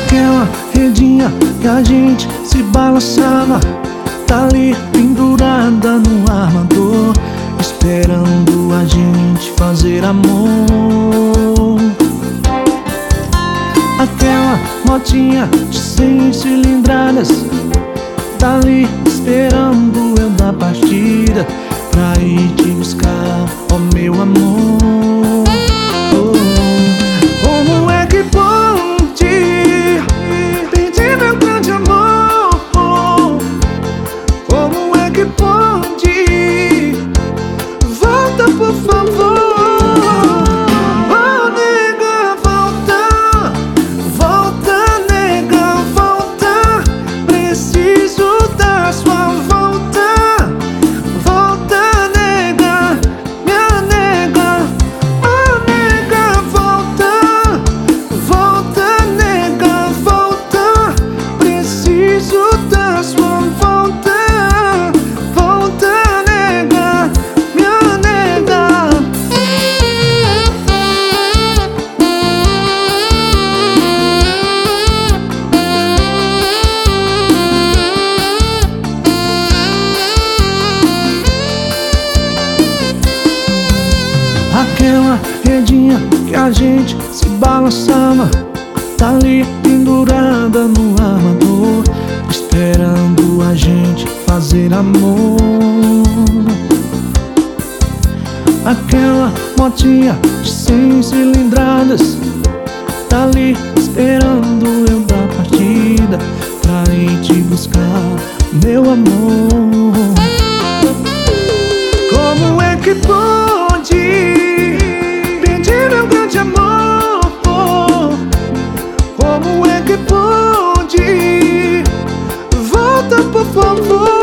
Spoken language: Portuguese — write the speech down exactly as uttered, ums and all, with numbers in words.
Aquela redinha que a gente se balançava tá ali pendurada no armador, esperando a gente fazer amor. Aquela motinha de cem cilindradas tá ali esperando eu dar partida pra ir te buscar, ó meu amor. Oh, como é que pode pedir meu grande amor? Como é que pode? Volta, por favor. Oh, nega, volta. Volta, nega, volta. Preciso da sua volta. Volta, nega, minha nega. Oh, nega, volta. Volta, nega, volta. Preciso da sua volta. Volta, nega, minha nega. Aquela redinha que a gente se balançava tá ali pendurada no armador, esperando a gente fazer amor. Aquela motinha de cem cilindradas tá ali esperando eu dar partida pra ir te buscar, meu amor. Como é que pode pedir meu grande amor? Como é que pode? Volta, por favor.